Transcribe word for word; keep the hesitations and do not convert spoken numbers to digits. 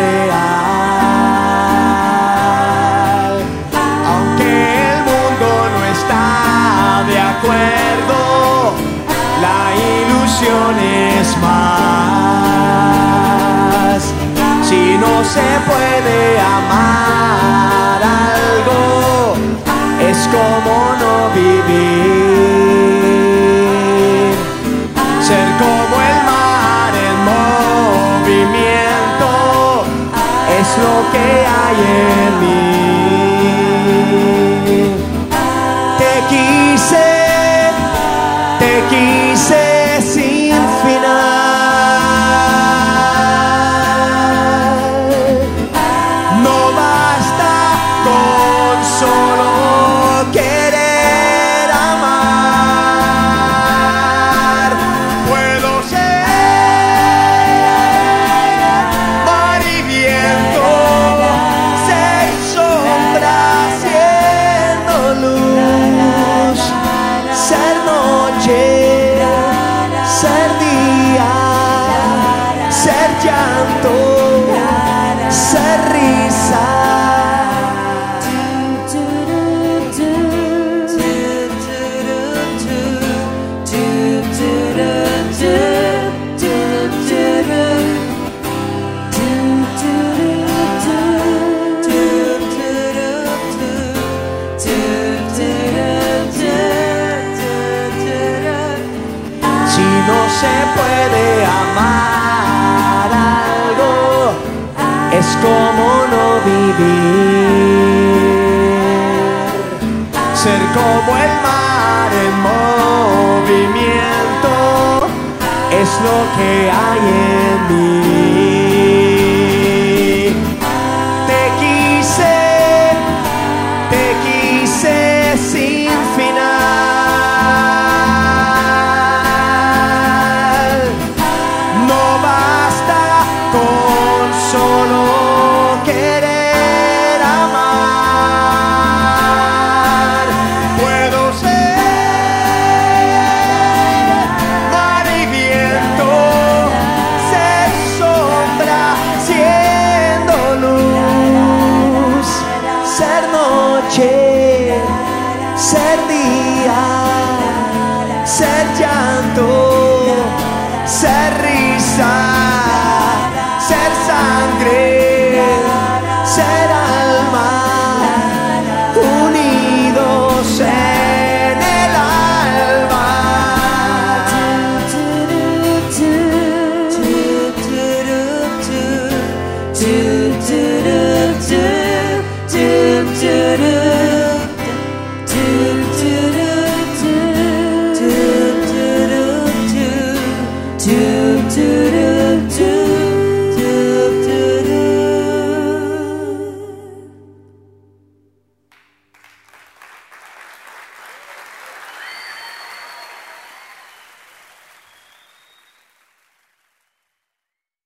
real. Aunque el mundo no está de acuerdo, la ilusión es más. Si no se puede amar algo, es como no vivir. Ser como el mar en movimiento es lo que hay en mí. Te quise, te quise sin final. No basta con solo querer amar. Puedo ser mar y viento, ser sombra siendo luz, ser noche, ser día, ser llanto, ser risa. Si no se puede amar algo, es como no vivir. Ser como el mar en movimiento es lo que hay en mí. Te quise, te quise sin final. No basta con solo querer amar. Puedo ser mar y viento, ser sombra siendo luz, ser noche,